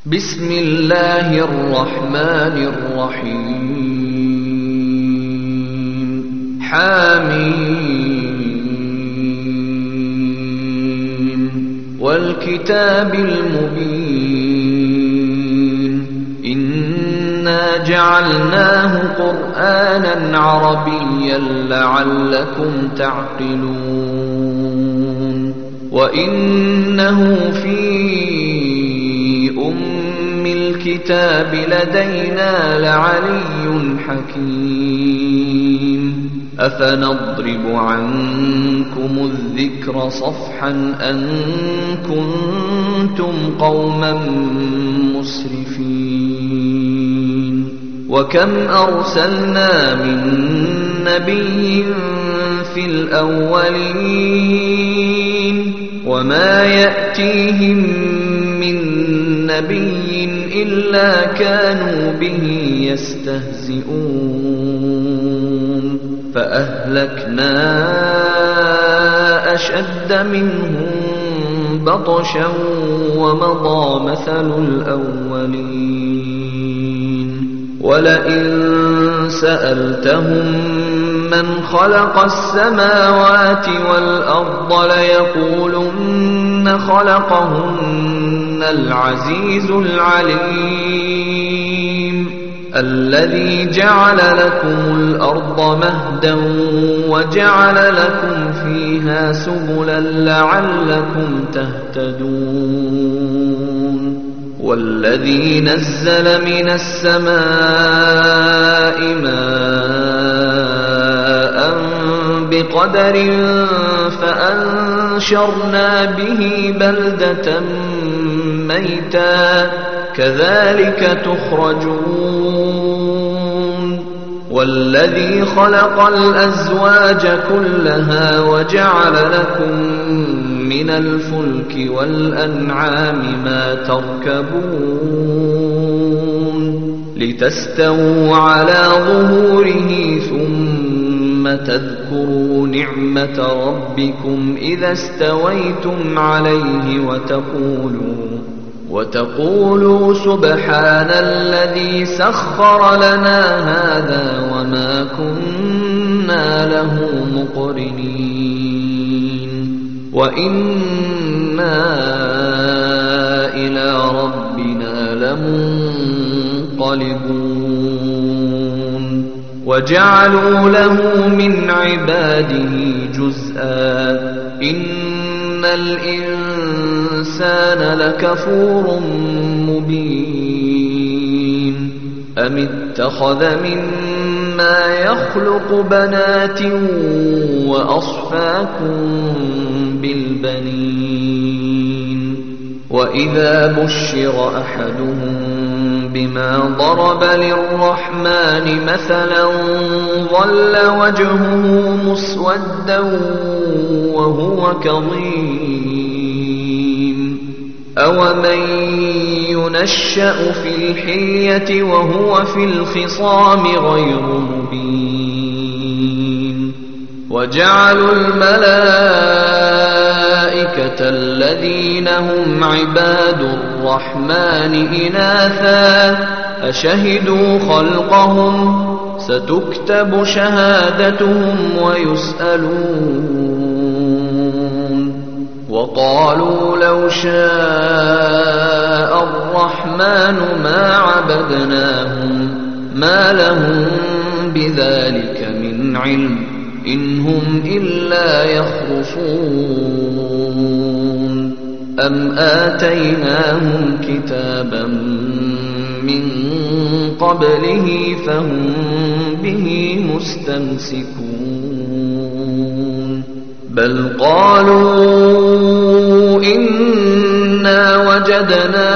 بسم الله الرحمن الرحيم حميم والكتاب المبين إنا جعلناه قرآنا عربيا لعلكم تعقلون وإنه في الكتاب لدينا لعلي حكيم أفنضرب عنكم الذكر صفحا أن كنتم قوما مسرفين وكم أرسلنا من نبي في الأولين وما يأتيهم من نبي إلا كانوا به يستهزئون فأهلكنا أشد منهم بطشا ومضى مثل الأولين ولئن سألتهم من خلق السماوات والأرض ليقولن خلقهن العزيز العليم الذي جعل لكم الأرض مهدا وجعل لكم فيها سبلا لعلكم تهتدون والذي نزل من السماء ماء بقدر فأنشرنا به بلدة ميتا كذلك تخرجون والذي خلق الأزواج كلها وجعل لكم من الفلك والأنعام ما تركبون لتستووا على ظهوره ثم تذكروا نعمة ربكم إذا استويتم عليه وتقولوا سبحان الذي سخر لنا هذا وما كنا له مقرنين وإنا إلى ربنا لمنقلبون وجعلوا له من عباده جزءا إن الإنسان لكفور مبين أم اتخذ مما يخلق بنات وأصفاكم بالبنين وإذا بشر أحدهم بما ضرب للرحمن مثلا ظل وجهه مسودا وهو كظيم أومن ينشأ في الحلية وهو في الخصام غير مبين وجعلوا الملائكة الذين هم عباد الرحمن إناثا أشهدوا خلقهم ستكتب شهادتهم ويسألون وقالوا لو شاء الرحمن ما عبدناهم ما لهم بذلك من علم إن هم إلا يخرصون أم آتيناهم كتابا من قبله فهم به مستمسكون بل قالوا إنا وجدنا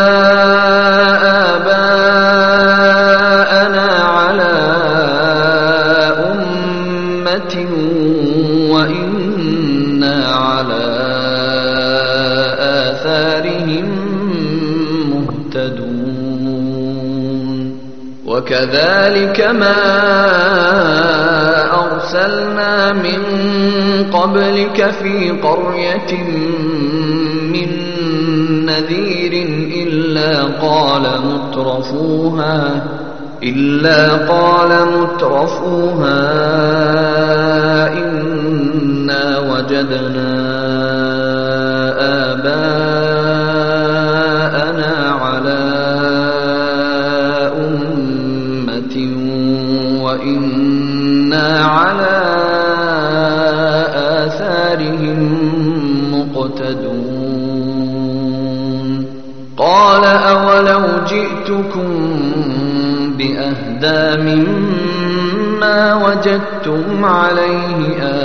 آباءنا على أمة وإنا على آثارهم مهتدون وكذلك ما أرسلنا من قبلك في قرية من نذير إلا إلا قال مترفوها إنا وجدنا آباءنا على أمة وإنا على آثارهم مقتدون قال أولو جئتكم بأهدى مما وجدتم عليه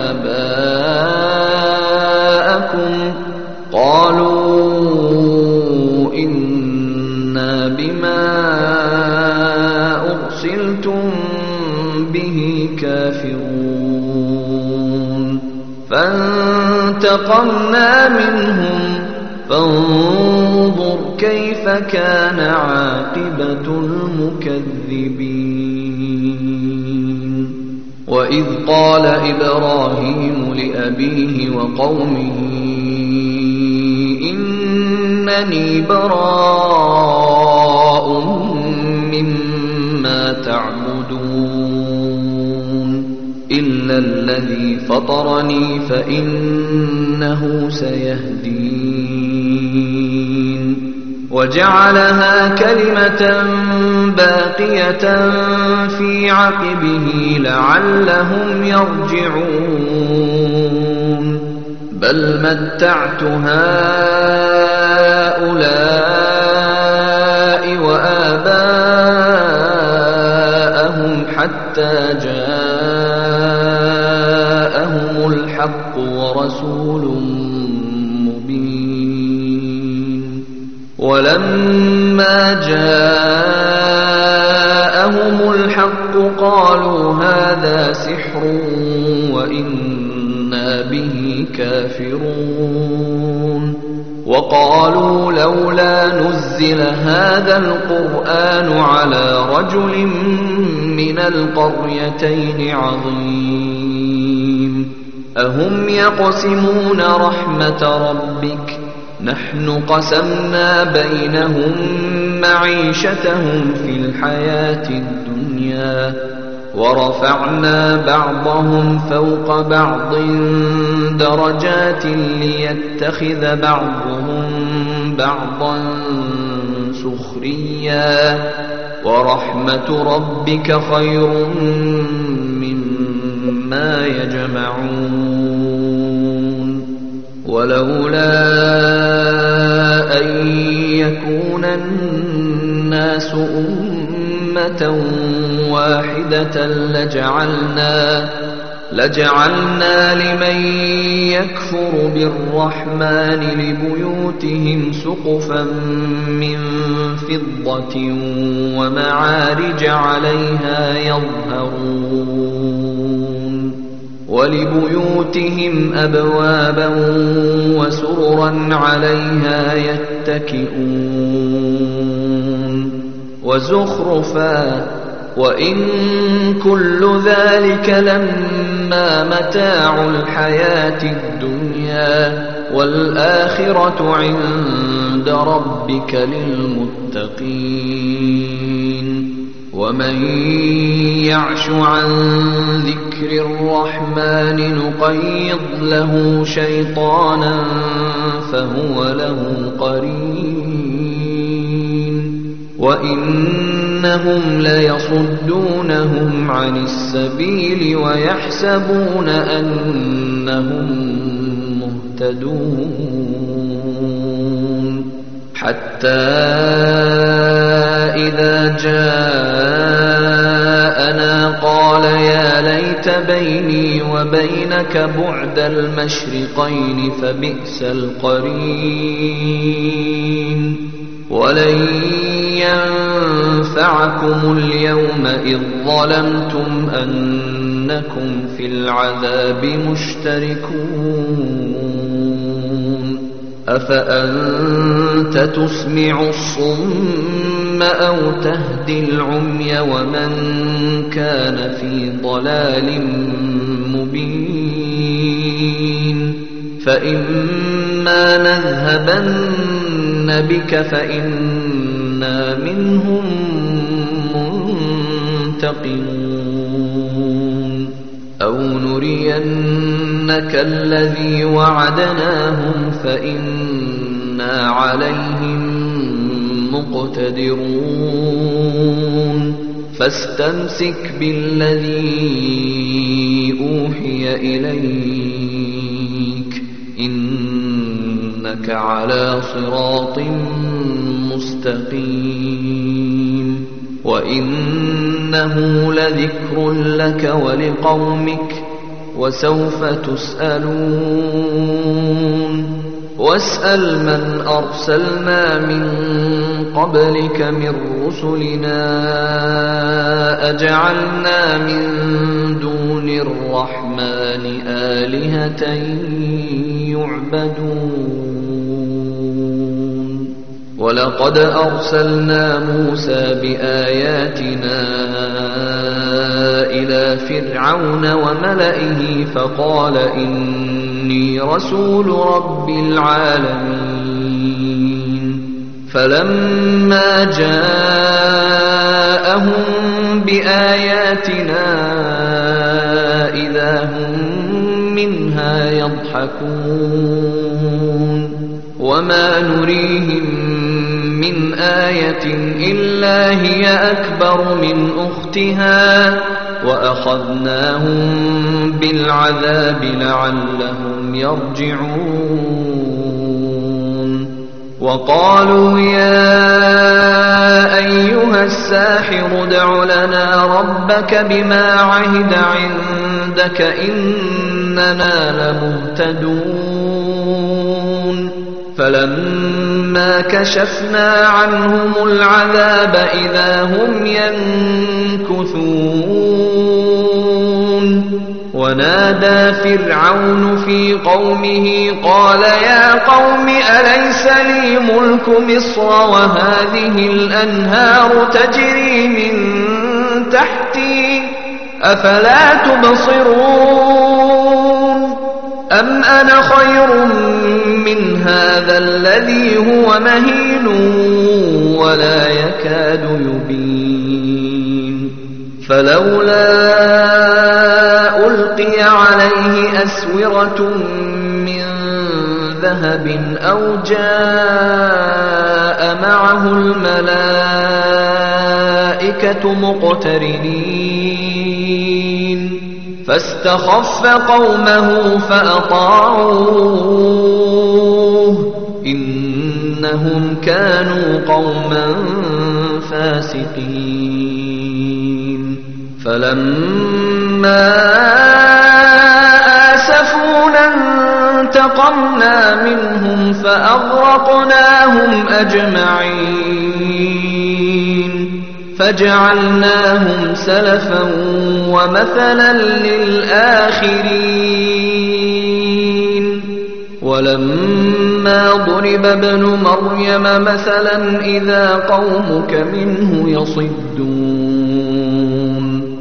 آباءكم قالوا إنا بما أرسلتم به كافرون فانتقمنا منهم فانظر كيف كان عاقبة المكذبين وإذ قال إبراهيم لأبيه وقومه إنني براء مما تعبدون إلا الذي فطرني فإنه سيهدين وجعلها كلمة باقية في عقبه لعلهم يرجعون بل متعت هؤلاء وآباءهم حتى جاءهم الحق ورسول مبين ولما جاءهم الحق قالوا هذا سحر وإنا به كافرون وقالوا لولا نزل هذا القرآن على رجل من القريتين عظيم أهم يقسمون رحمة ربك نحن قسمنا بينهم معيشتهم في الحياة الدنيا ورفعنا بعضهم فوق بعض درجات ليتخذ بعضهم بعضا سخريا ورحمة ربك خير مما يجمعون ولولا أن يكون الناس أمة واحدة لجعلنا لمن يكفر بالرحمن لبيوتهم سقفا من فضة ومعارج عليها يظهرون ولبيوتهم أبوابا وسررا عليها يتكئون وزخرفا وإن كل ذلك لما متاع الحياة الدنيا والآخرة عند ربك للمتقين ومن يعش عن ذكر الرحمن نقيض له شيطانا فهو له قرين وإنهم ليصدونهم عن السبيل ويحسبون أنهم مهتدون حتى إذا جاءنا قال يا ليت بيني وبينك بعد المشرقين فبئس القرين ولن ينفعكم اليوم إذ ظلمتم أنكم في العذاب مشتركون أفأنت تسمع الصم أو تهدي العمي ومن كان في ضلال مبين فإما نذهبن بك فإنا منهم منتقمون أو نرينك الذي وعدناهم فإنا عليهم مقتدرون فاستمسك بالذي أوحي إليك إنك على صراط مستقيم وإنه لذكر لك ولقومك وسوف تسألون واسأل من أرسلنا من قبلك من رسلنا أجعلنا من دون الرحمن آلهة يعبدون ولقد أرسلنا موسى بآياتنا إلى فرعون وملئه فقال إني رسول رب العالمين فلما جاءهم بآياتنا إذا هم منها يضحكون وما نريهم من آية إلا هي أكبر من أختها وأخذناهم بالعذاب لعلهم يرجعون وقالوا يا أيها الساحر ادع لنا ربك بما عهد عندك إننا لمهتدون فلما كشفنا عنهم العذاب إذا هم ينكثون ونادى فرعون في قومه قال يا قوم أليس لي ملك مصر وهذه الأنهار تجري من تحتي أفلا تبصرون أم أنا خير من هذا الذي هو مهين ولا يكاد يبين فلولا ألقي عليه أسورة من ذهب أو جاء معه الملائكة مقترنين فاستخف قومه فأطاعوه إنهم كانوا قوما فاسقين فلما آسفونا انتقمنا منهم فأغرقناهم أجمعين فجعلناهم سلفا ومثلا للآخرين ولما ضرب ابن مريم مثلا إذا قومك منه يصدون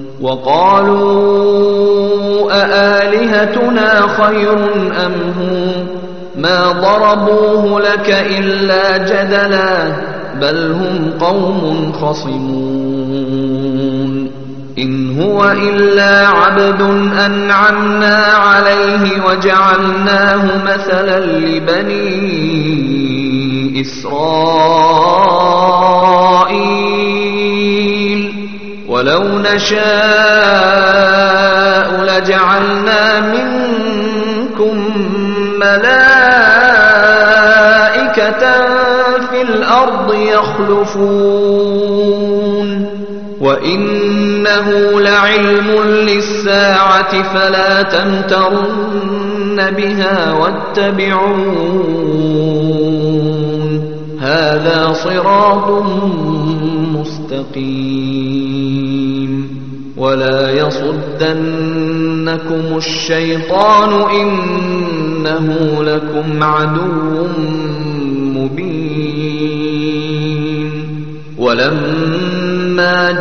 وقالوا أآلهتنا خير أم هو ما ضربوه لك إلا جدلا بل هم قوم خصمون إن هو إلا عبد أنعمنا عليه وجعلناه مثلا لبني إسرائيل ولو نشاء لجعلنا منكم ملائكة في الأرض يخلفون وإنه لعلم للساعة فلا تمترن بها واتبعون هذا صراط مستقيم ولا يصدنكم الشيطان إنه لكم عدو مبين ولما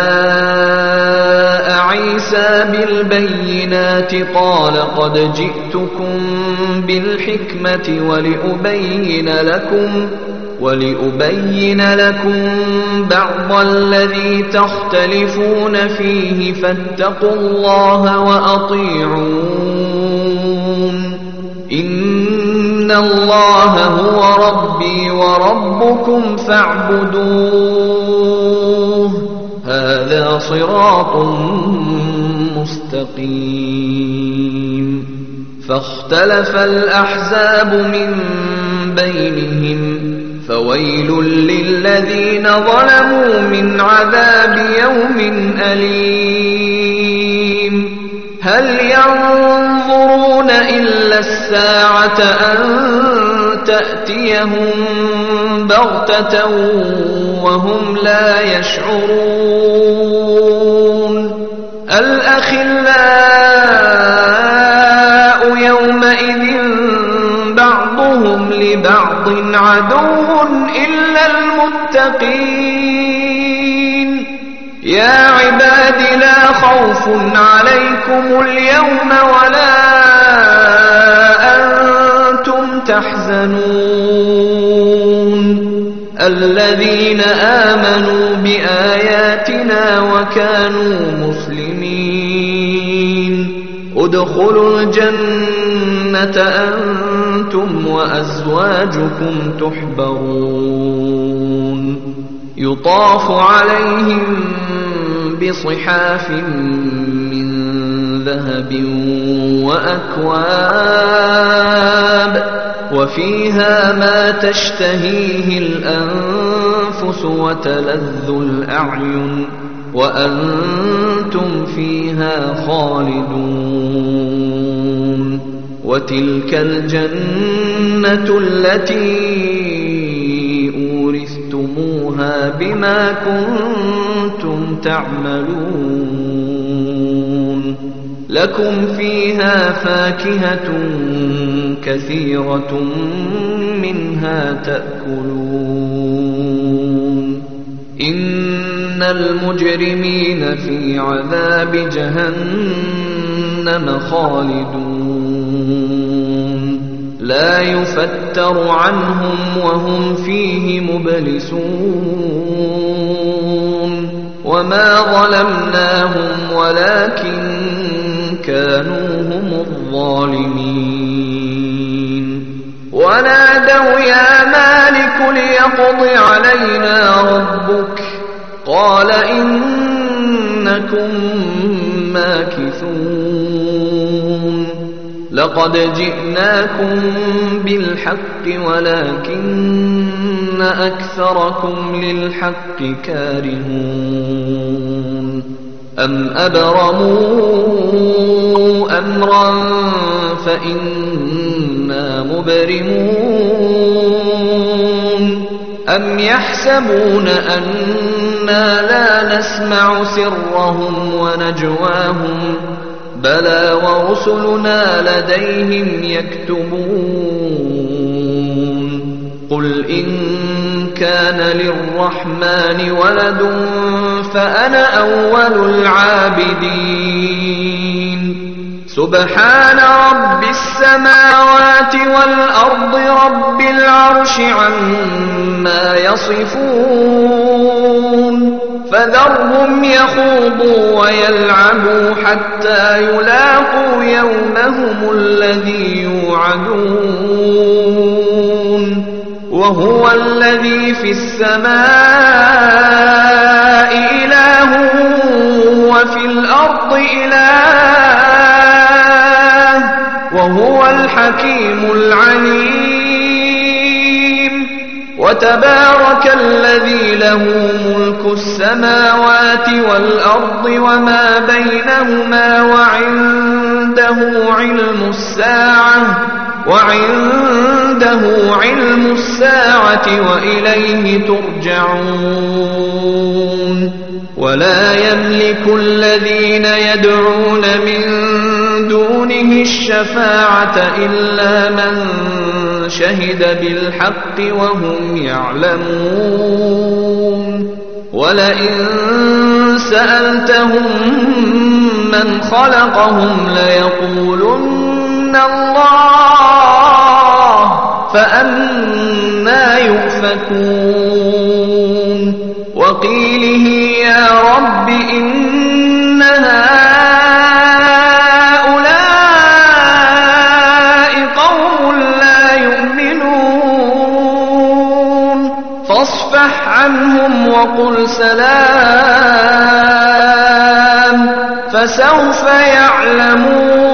جاء عيسى بالبينات قال قد جئتكم بالحكمة ولأبين لكم بعض الذي تختلفون فيه فاتقوا الله وأطيعون إن الله هو ربي وربكم فاعبدوه هذا صراط مستقيم فاختلف الأحزاب من بينهم فويل للذين ظلموا من عذاب يوم أليم هل ينظرون إلا الساعة أن تأتيهم بغتة وهم لا يشعرون الأخلاء يومئذ بعضهم لبعض عدو إلا المتقين يا عباد لا خوف عليكم اليوم ولا أنتم تحزنون الذين آمنوا بآياتنا وكانوا مسلمين ادخلوا الجنة أنتم وأزواجكم تحبرون يطاف عليهم بصحاف من ذهب وأكواب وفيها ما تشتهيه الأنفس وتلذ الأعين وأنتم فيها خالدون وتلك الجنة التي أورثتموها بما كنتم تعملون لكم فيها فاكهة كثيرة منها تأكلون إن المجرمين في عذاب جهنم خالدون لا يفتر عنهم وهم فيه مبلسون وما ظلمناهم ولكن كانوا هم الظالمين ونادوا يا مالك ليقض علينا ربك قال إنكم ماكثون لقد جئناكم بالحق ولكن أكثركم للحق كارهون أم أبرموا أمرا فإنا مبرمون أم يحسبون أنا لا نسمع سرهم ونجواهم بلى ورسلنا لديهم يكتبون قل إن كان للرحمن ولد فأنا أول العابدين سبحان رب السماوات والأرض رب العرش عما يصفون فذرهم يخوضوا ويلعبوا حتى يلاقوا يومهم الذي يوعدون وهو الذي في السماء إله وفي الأرض إله وهو الحكيم العليم وتبارك الذي له ملك السماوات والأرض وما بينهما وعنده علم الساعة وإليه ترجعون ولا يملك الذين يدعون من دونه الشفاعة إلا من شهد بالحق وهم يعلمون ولئن سألتهم من خلقهم ليقولن الله فأنى يؤفكون وقيله يا رب إن هؤلاء قوم لا يؤمنون فاصفح عنهم وقل سلام فسوف يعلمون